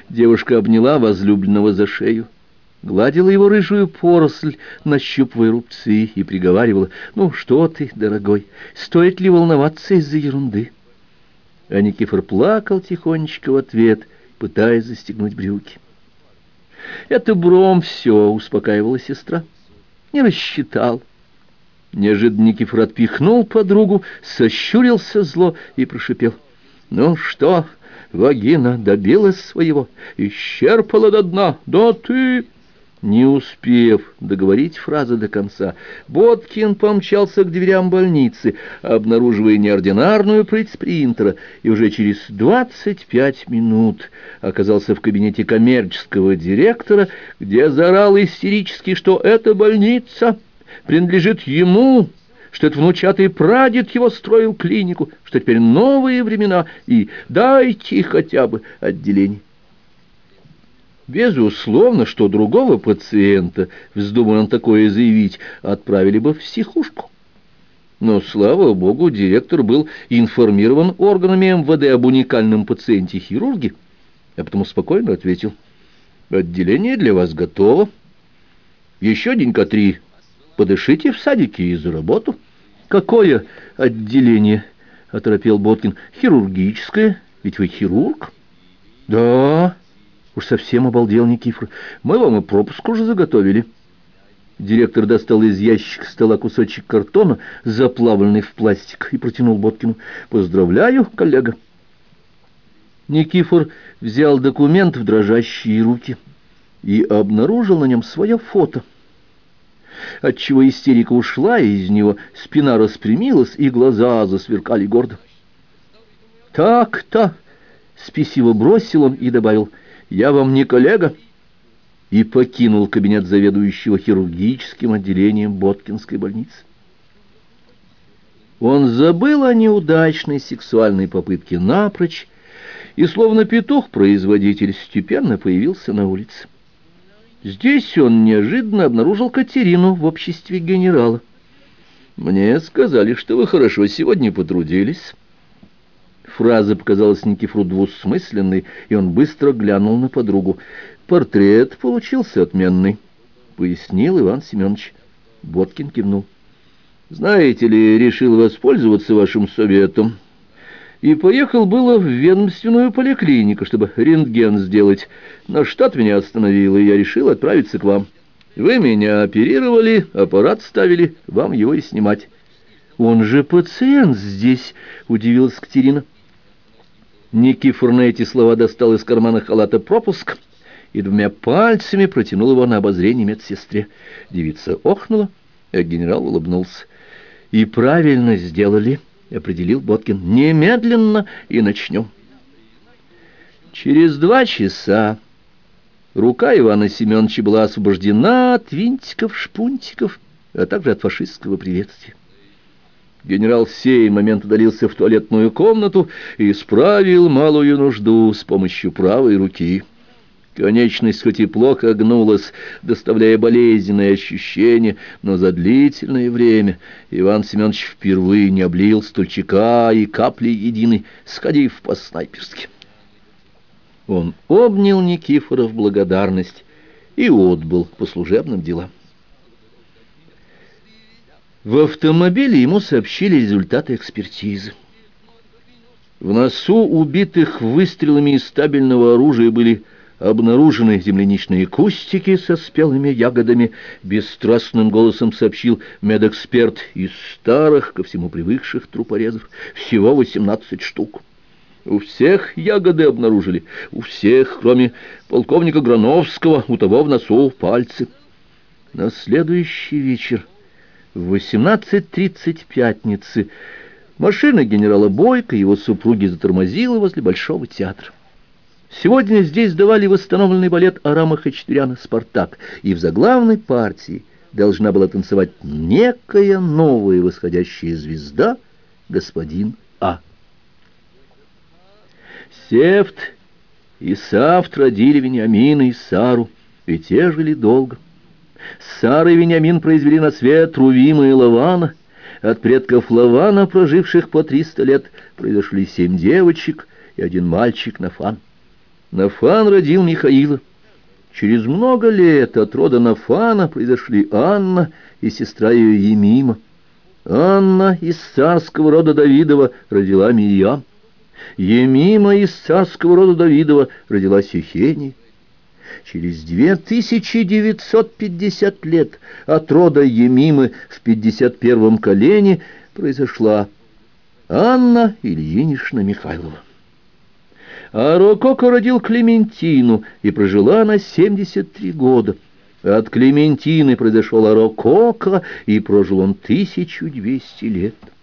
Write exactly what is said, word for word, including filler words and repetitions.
Девушка обняла возлюбленного за шею, гладила его рыжую поросль, нащупывая рубцы, и приговаривала: «Ну что ты, дорогой, стоит ли волноваться из-за ерунды?» А Никифор плакал тихонечко в ответ, пытаясь застегнуть брюки. «Это Бром все», — успокаивала сестра. «Не рассчитал». Неожиданно Никифор отпихнул подругу, сощурился зло и прошипел: «Ну что, вагина добилась своего, исчерпала до дна, да ты...» Не успев договорить фразу до конца, Боткин помчался к дверям больницы, обнаруживая неординарную прыть спринтера, и уже через двадцать пять минут оказался в кабинете коммерческого директора, где заорал истерически, что эта больница принадлежит ему, что это внучатый прадед его строил клинику, что теперь новые времена, и дайте хотя бы отделение. Безусловно, что другого пациента, вздумая он такое заявить, отправили бы в психушку. Но, слава богу, директор был информирован органами эм вэ дэ об уникальном пациенте-хирурге, а потому спокойно ответил: «Отделение для вас готово. Еще денька три подышите в садике и за работу». «Какое отделение?» — оторопел Боткин. «Хирургическое, ведь вы хирург». «Да». Уж совсем обалдел Никифор. «Мы вам и пропуск уже заготовили». Директор достал из ящика стола кусочек картона, заплавленный в пластик, и протянул Боткину. «Поздравляю, коллега». Никифор взял документ в дрожащие руки и обнаружил на нем свое фото, отчего истерика ушла из него, спина распрямилась и глаза засверкали гордо. «Так-то», — спесиво бросил он и добавил: «Я вам не коллега», и покинул кабинет заведующего хирургическим отделением Боткинской больницы. Он забыл о неудачной сексуальной попытке напрочь, и, словно петух-производитель, степенно появился на улице. Здесь он неожиданно обнаружил Катерину в обществе генерала. «Мне сказали, что вы хорошо сегодня потрудились». Фраза показалась Никифору двусмысленной, и он быстро глянул на подругу. «Портрет получился отменный», — пояснил Иван Семенович. Боткин кивнул. «Знаете ли, решил воспользоваться вашим советом и поехал было в ведомственную поликлинику, чтобы рентген сделать, но штат меня остановил, и я решил отправиться к вам. Вы меня оперировали, аппарат ставили, вам его и снимать». «Он же пациент здесь», — удивилась Катерина. Никифор на эти слова достал из кармана халата пропуск и двумя пальцами протянул его на обозрение медсестре. Девица охнула, а генерал улыбнулся. «И правильно сделали», — определил Боткин. «Немедленно и начнем». Через два часа рука Ивана Семеновича была освобождена от винтиков-шпунтиков, а также от фашистского приветствия. Генерал в сей момент удалился в туалетную комнату и исправил малую нужду с помощью правой руки. Конечность хоть и плохо гнулась, доставляя болезненные ощущения, но за длительное время Иван Семенович впервые не облил стульчика и капли единой, сходив по-снайперски. Он обнял Никифора в благодарность и отбыл по служебным делам. В автомобиле ему сообщили результаты экспертизы. В носу убитых выстрелами из стабильного оружия были обнаружены земляничные кустики со спелыми ягодами, бесстрастным голосом сообщил медэксперт из старых, ко всему привыкших трупорезов. Всего восемнадцать штук. У всех ягоды обнаружили, у всех, кроме полковника Грановского, у того в носу пальцы. На следующий вечер в восемнадцать тридцать пятницы машина генерала Бойко и его супруги затормозила возле Большого театра. Сегодня здесь давали восстановленный балет Арама Хачатуряна «Спартак», и в заглавной партии должна была танцевать некая новая восходящая звезда, господин А. Сефт и Сафт родили Вениамина и Сару, и те жили долго. Сара и Вениамин произвели на свет Рувима и Лавана. От предков Лавана, проживших по триста лет, произошли семь девочек и один мальчик Нафан. Нафан родил Михаила. Через много лет от рода Нафана произошли Анна и сестра ее Емима. Анна из царского рода Давидова родила Мирьям. Емима из царского рода Давидова родилась Ехения. Через две тысячи девятьсот пятьдесят лет от рода Емимы в пятьдесят первом колене произошла Анна Ильинична Михайлова. А Рококо родил Клементину, и прожила она семьдесят три года. От Клементины произошел Рококо, и прожил он тысячу двести лет.